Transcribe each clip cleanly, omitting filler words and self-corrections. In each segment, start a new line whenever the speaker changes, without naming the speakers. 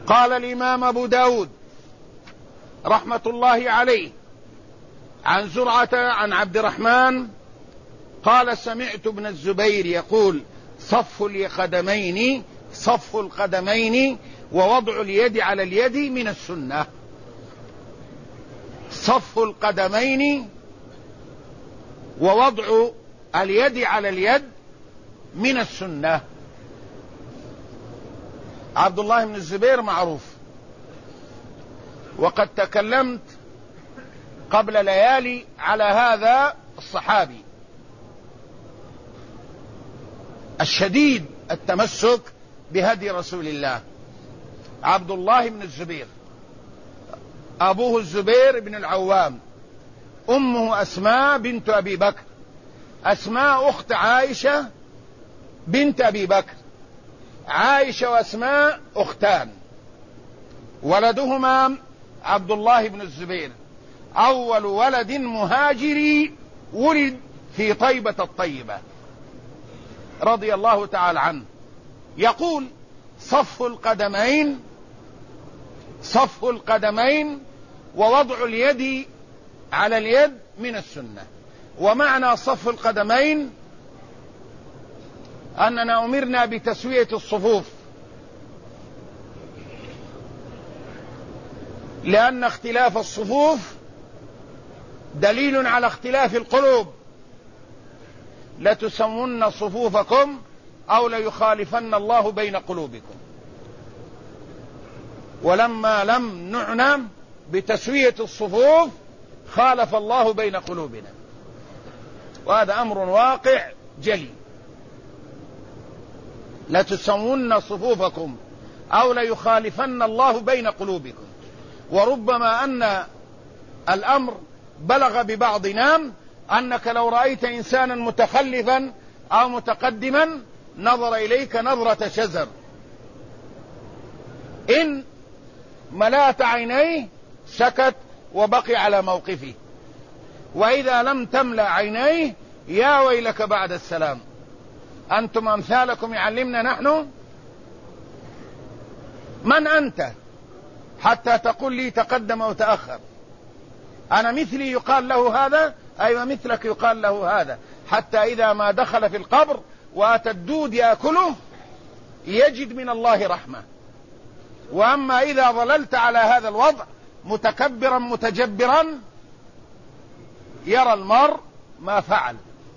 قال الإمام أبو داود رحمة الله عليه عن زرعة عن عبد الرحمن قال سمعت ابن الزبير يقول صف القدمين ووضع اليد على اليد من السنة. صف القدمين ووضع اليد على اليد من السنة. عبد الله بن الزبير معروف، وقد تكلمت قبل ليالي على هذا الصحابي الشديد التمسك بهدي رسول الله، عبد الله بن الزبير. أبوه الزبير بن العوام، أمه أسماء بنت أبي بكر، أسماء أخت عائشة بنت أبي بكر، عائشة وأسماء أختان، ولدهما عبد الله بن الزبير، أول ولد مهاجري ولد في طيبة الطيبة رضي الله تعالى عنه. يقول صف القدمين ووضع اليد على اليد من السنة. ومعنى صف القدمين أننا أمرنا بتسوية الصفوف، لأن اختلاف الصفوف دليل على اختلاف القلوب. لتسون صفوفكم أو ليخالفن الله بين قلوبكم. ولما لم نعنى بتسوية الصفوف خالف الله بين قلوبنا، وهذا أمر واقع جلي. لتسون صفوفكم أو ليخالفن الله بين قلوبكم. وربما أن الأمر بلغ ببعضنا أنك لو رأيت إنسانا متخلفا أو متقدما نظر إليك نظرة شزر، إن ملأت عينيه سكت وبقي على موقفه، وإذا لم تملأ عينيه يا ويلك بعد السلام. أنتم أمثالكم يعلمنا نحن. من أنت حتى تقول لي تقدم وتأخر؟ أنا مثلي يقال له هذا، أيوة مثلك يقال له هذا، حتى إذا ما دخل في القبر وأتى الدود يأكله يجد من الله رحمة. وأما إذا ظللت على هذا الوضع متكبرا متجبرا يرى المرء ما فعل.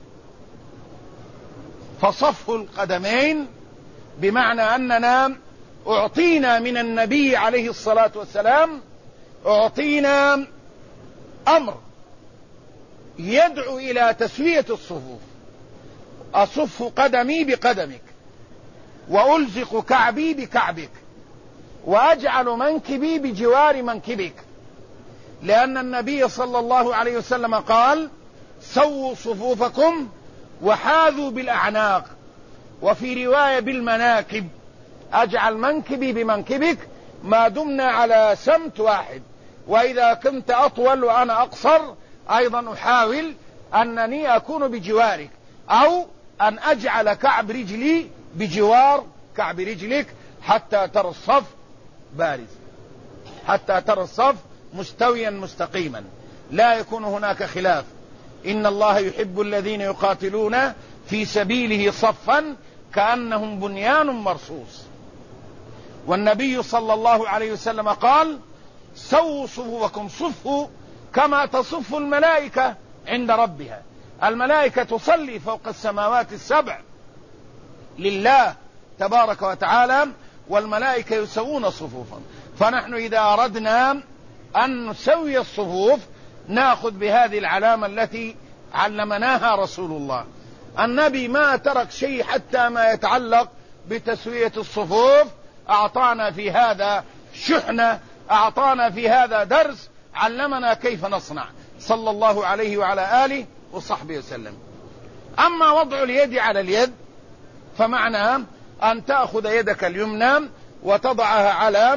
فصف القدمين بمعنى أننا أعطينا من النبي عليه الصلاة والسلام، أعطينا أمر يدعو إلى تسوية الصفوف. أصف قدمي بقدمك، وألزق كعبي بكعبك، وأجعل منكبي بجوار منكبك، لأن النبي صلى الله عليه وسلم قال سووا صفوفكم وحاذوا بالأعناق، وفي رواية بالمناكب. أجعل منكبي بمنكبك ما دمنا على سمت واحد، وإذا كنت أطول وأنا أقصر أيضا أحاول أنني أكون بجوارك، أو أن أجعل كعب رجلي بجوار كعب رجلك حتى ترى الصف بارز، حتى ترى الصف مستويا مستقيما، لا يكون هناك خلاف. إن الله يحب الذين يقاتلون في سبيله صفا كأنهم بنيان مرصوص. والنبي صلى الله عليه وسلم قال سووا صفوفكم، صفوا كما تصف الملائكة عند ربها. الملائكة تصلي فوق السماوات السبع لله تبارك وتعالى، والملائكة يسوون صفوفهم. فنحن إذا أردنا أن نسوي الصفوف نأخذ بهذه العلامة التي علمناها رسول الله. النبي ما ترك شيء حتى ما يتعلق بتسوية الصفوف، أعطانا في هذا شحنة، أعطانا في هذا درس، علمنا كيف نصنع صلى الله عليه وعلى آله وصحبه وسلم. أما وضع اليد على اليد فمعنى أن تأخذ يدك اليمنى وتضعها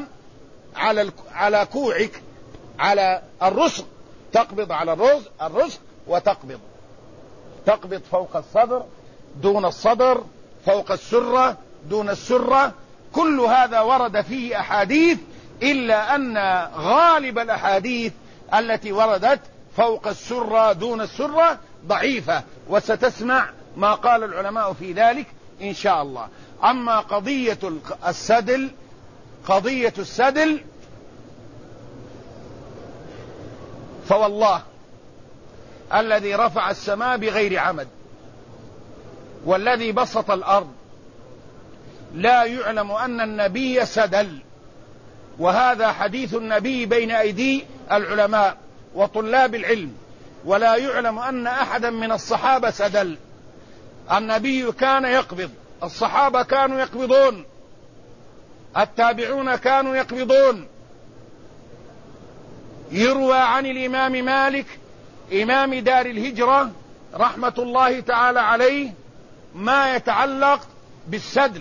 على كوعك، على الرسغ، تقبض على الرسغ وتقبض فوق الصدر دون الصدر، فوق السرة دون السرة، كل هذا ورد فيه أحاديث، إلا أن غالب الأحاديث التي وردت فوق السرة دون السرة ضعيفة، وستسمع ما قال العلماء في ذلك إن شاء الله. أما قضية السدل فوالله الذي رفع السماء بغير عمد والذي بسط الأرض لا يعلم أن النبي سدل، وهذا حديث النبي بين أيدي العلماء وطلاب العلم، ولا يعلم أن أحدا من الصحابة سدل. النبي كان يقبض، الصحابة كانوا يقبضون، التابعون كانوا يقبضون. يروى عن الإمام مالك إمام دار الهجرة رحمة الله تعالى عليه ما يتعلق بالسدل،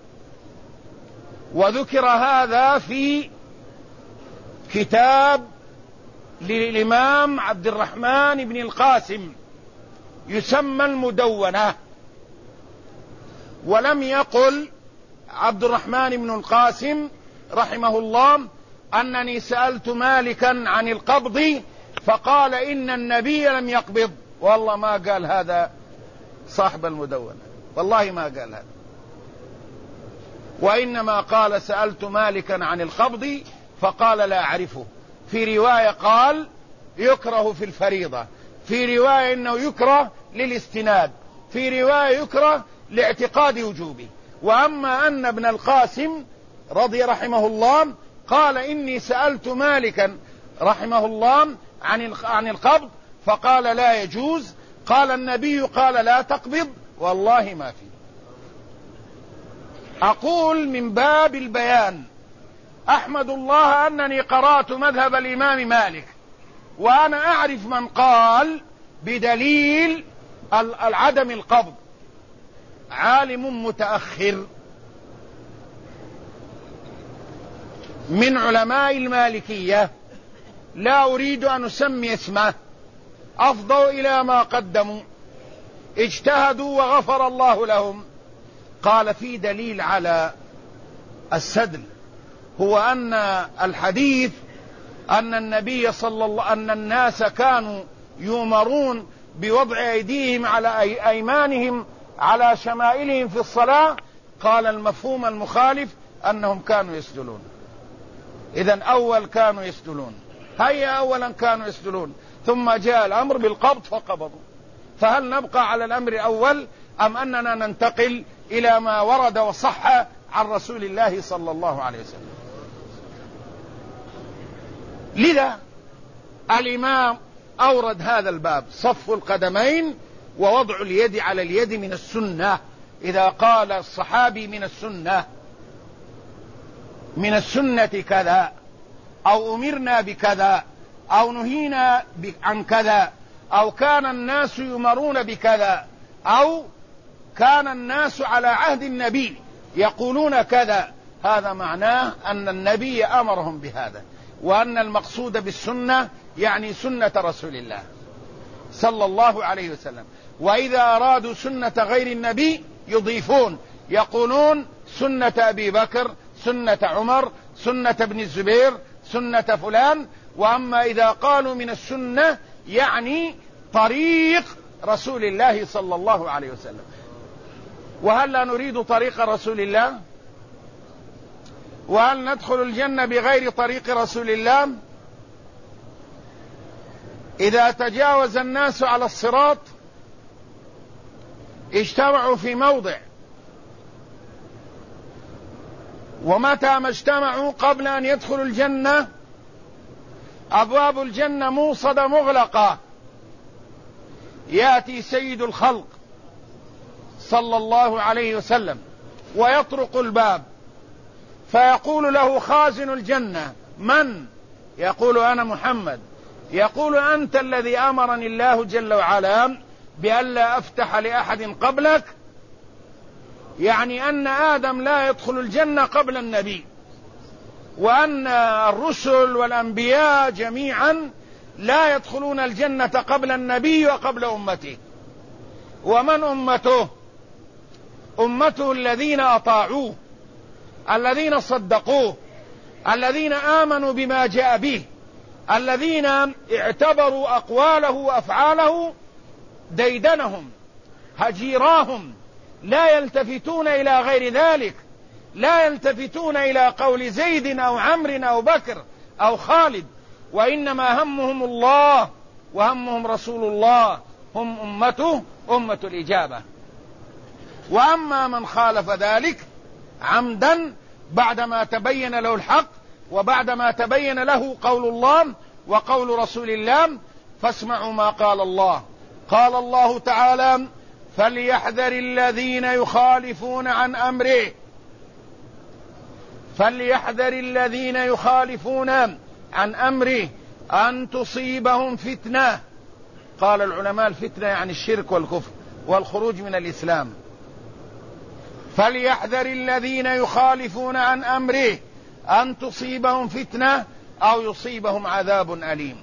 وذكر هذا في كتاب للإمام عبد الرحمن بن القاسم يسمى المدونة. ولم يقل عبد الرحمن بن القاسم رحمه الله أنني سألت مالكا عن القبض فقال إن النبي لم يقبض، والله ما قال هذا صاحب المدونة، والله ما قال هذا، وإنما قال سألت مالكا عن القبض فقال لا أعرفه. في رواية قال يكره في الفريضة، في رواية إنه يكره للاستناد، في رواية يكره لاعتقاد وجوبه. وأما أن ابن القاسم رضي رحمه الله قال إني سألت مالكا رحمه الله عن القبض فقال لا يجوز، قال النبي قال لا تقبض، والله ما في. أقول من باب البيان أحمد الله أنني قرأت مذهب الإمام مالك، وأنا أعرف من قال بدليل العدم القبض، عالم متأخر من علماء المالكية لا أريد أن أسمي اسمه، أفضوا إلى ما قدموا، اجتهدوا وغفر الله لهم. قال في دليل على السدل هو أن الحديث أن النبي أن الناس كانوا يؤمرون بوضع أيديهم على أيمانهم على شمائلهم في الصلاة، قال المفهوم المخالف أنهم كانوا يسدلون. إذن أول كانوا يسدلون، هيا أولا كانوا يسدلون، ثم جاء الأمر بالقبض فقبضوا. فهل نبقى على الأمر الأول أم أننا ننتقل إلى ما ورد وصح عن رسول الله صلى الله عليه وسلم؟ لذا الإمام أورد هذا الباب، صف القدمين ووضع اليد على اليد من السنة. إذا قال الصحابي من السنة كذا، أو أمرنا بكذا، أو نهينا عن كذا، أو كان الناس يؤمرون بكذا، أو كان الناس على عهد النبي يقولون كذا، هذا معناه أن النبي أمرهم بهذا، وأن المقصود بالسنة يعني سنة رسول الله صلى الله عليه وسلم. وإذا أرادوا سنة غير النبي يضيفون، يقولون سنة أبي بكر، سنة عمر، سنة ابن الزبير، سنة فلان. وأما إذا قالوا من السنة يعني طريق رسول الله صلى الله عليه وسلم. وهل لا نريد طريق رسول الله؟ وهل ندخل الجنة بغير طريق رسول الله؟ إذا تجاوز الناس على الصراط اجتمعوا في موضع، ومتى ما اجتمعوا قبل أن يدخلوا الجنة أبواب الجنة موصدة مغلقة، يأتي سيد الخلق صلى الله عليه وسلم ويطرق الباب فيقول له خازن الجنة من؟ يقول أنا محمد. يقول أنت الذي أمرني الله جل وعلا بألا أفتح لأحد قبلك، يعني أن آدم لا يدخل الجنة قبل النبي، وأن الرسل والأنبياء جميعا لا يدخلون الجنة قبل النبي وقبل أمته. ومن أمته؟ أمته الذين أطاعوه الذين صدقوه، الذين آمنوا بما جاء به، الذين اعتبروا أقواله وأفعاله ديدنهم هجيراهم، لا يلتفتون إلى غير ذلك، لا يلتفتون إلى قول زيد أو عمرو أو بكر أو خالد، وإنما همهم الله وهمهم رسول الله، هم أمته أمة الإجابة. وأما من خالف ذلك عمدا بعدما تبين له الحق وبعدما تبين له قول الله وقول رسول الله، فاسمعوا ما قال الله. قال الله تعالى: فليحذر الذين يخالفون عن أمره، فليحذر الذين يخالفون عن أمره أن تصيبهم فتنة. قال العلماء الفتنة يعني الشرك والكفر والخروج من الإسلام. فليحذر الذين يخالفون عن أمره أن تصيبهم فتنة أو يصيبهم عذاب أليم.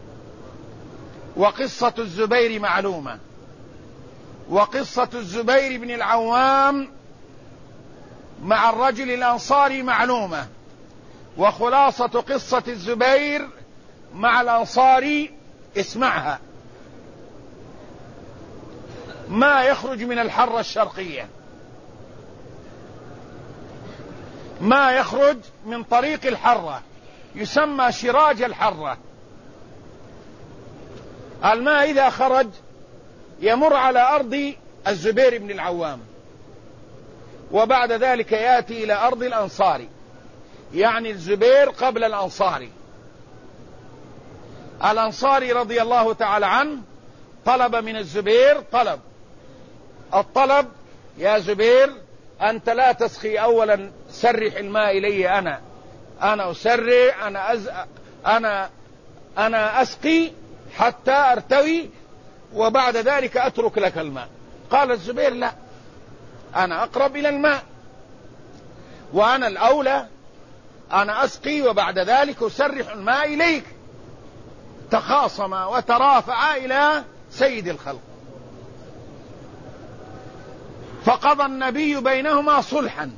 وقصة الزبير معلومة، وقصة الزبير بن العوام مع الرجل الأنصاري معلومة. وخلاصة قصة الزبير مع الأنصاري اسمعها: ما يخرج من الحرة الشرقية، ما يخرج من طريق الحرة يسمى شراج الحرة. الماء إذا خرج يمر على أرض الزبير بن العوام، وبعد ذلك يأتي إلى أرض الأنصاري، يعني الزبير قبل الأنصاري. الأنصاري رضي الله تعالى عنه طلب من الزبير الطلب: يا زبير أنت لا تسقي، أولا سرح الماء إلي، أنا أسرع، أنا أسقي حتى أرتوي وبعد ذلك أترك لك الماء. قال الزبير: لا، أنا أقرب إلى الماء وأنا الأولى، أنا أسقي وبعد ذلك أسرح الماء إليك. تخاصما وترافعا إلى سيد الخلق، فقضى النبي بينهما صلحا،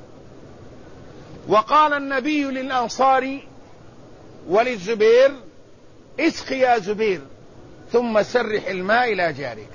وقال النبي للأنصاري وللزبير: اسق يا زبير ثم سرح الماء إلى جارك.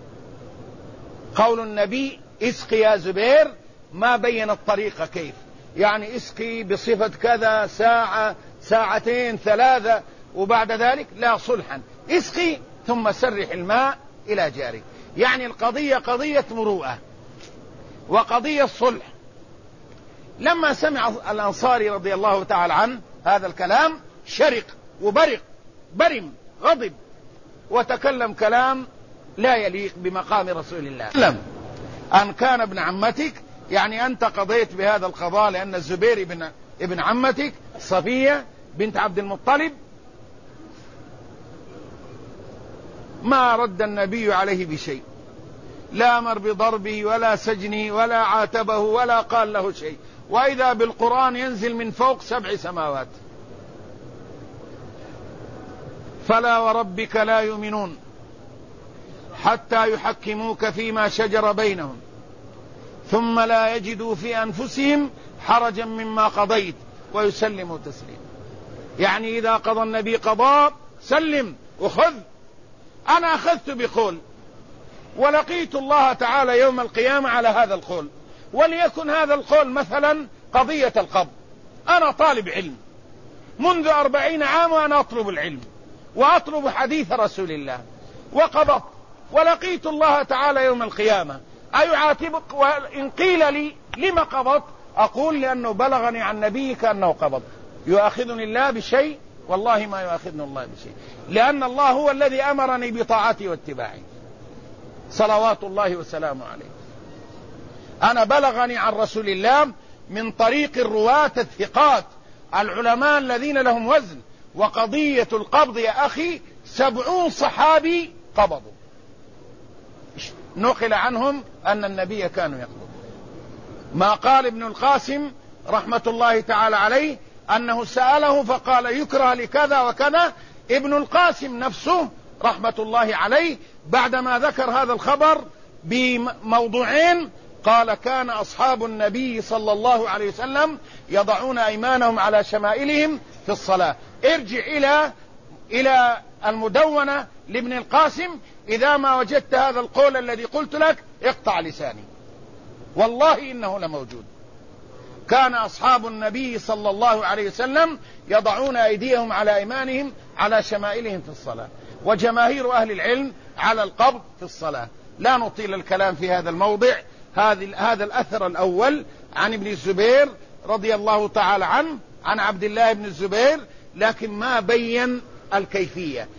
قول النبي اسق يا زبير ما بين الطريقة كيف، يعني اسقي بصفة كذا، ساعة، ساعتين، 3، وبعد ذلك لا، صلحا، اسقي ثم سرح الماء إلى جارك. يعني القضية قضية مروءة وقضية صلح. لما سمع الأنصاري رضي الله تعالى عنه هذا الكلام شرق وبرق، برم، غضب، وتكلم كلام لا يليق بمقام رسول الله. لم أن كان ابن عمتك، يعني أنت قضيت بهذا القضاء لأن الزبير ابن عمتك صفية بنت عبد المطلب. ما رد النبي عليه بشيء، لا أمر بضربه ولا سجنه ولا عاتبه ولا قال له شيء. وإذا بالقرآن ينزل من فوق 7 سماوات: فلا وربك لا يؤمنون حتى يحكموك فيما شجر بينهم ثم لا يجدوا في أنفسهم حرجا مما قضيت ويسلموا تسليما. يعني إذا قضى النبي قضاء سلم وخذ. أنا أخذت بقول ولقيت الله تعالى يوم القيامة على هذا القول، وليكن هذا القول مثلا قضية القبض. أنا طالب علم منذ 40 عام وأنا أطلب العلم وأطلب حديث رسول الله، وقبضت ولقيت الله تعالى يوم القيامة، أيعاتبك؟ وإن قيل لي لما قبضت أقول لأنه بلغني عن نبيك أنه قبض. يؤاخذني الله بشيء؟ والله ما يؤاخذني الله بشيء، لأن الله هو الذي أمرني بطاعته واتباعه صلوات الله وسلامه عليه. أنا بلغني عن رسول الله من طريق الرواة الثقات العلماء الذين لهم وزن. وقضية القبض يا أخي 70 صحابي قبضوا، نقل عنهم أن النبي كانوا يقبض. ما قال ابن القاسم رحمة الله تعالى عليه أنه سأله فقال يكره لكذا وكذا. ابن القاسم نفسه رحمة الله عليه بعدما ذكر هذا الخبر بموضوعين قال كان أصحاب النبي صلى الله عليه وسلم يضعون أيمانهم على شمائلهم في الصلاة. ارجع إلى المدونة لابن القاسم، إذا ما وجدت هذا القول الذي قلت لك اقطع لساني، والله إنه لموجود. كان أصحاب النبي صلى الله عليه وسلم يضعون أيديهم على أيمانهم على شمائلهم في الصلاة، وجماهير أهل العلم على القبض في الصلاة. لا نطيل الكلام في هذا الموضع. هذا الأثر الأول عن ابن الزبير رضي الله تعالى عنه عن عبد الله بن الزبير، لكن ما بين الكيفية.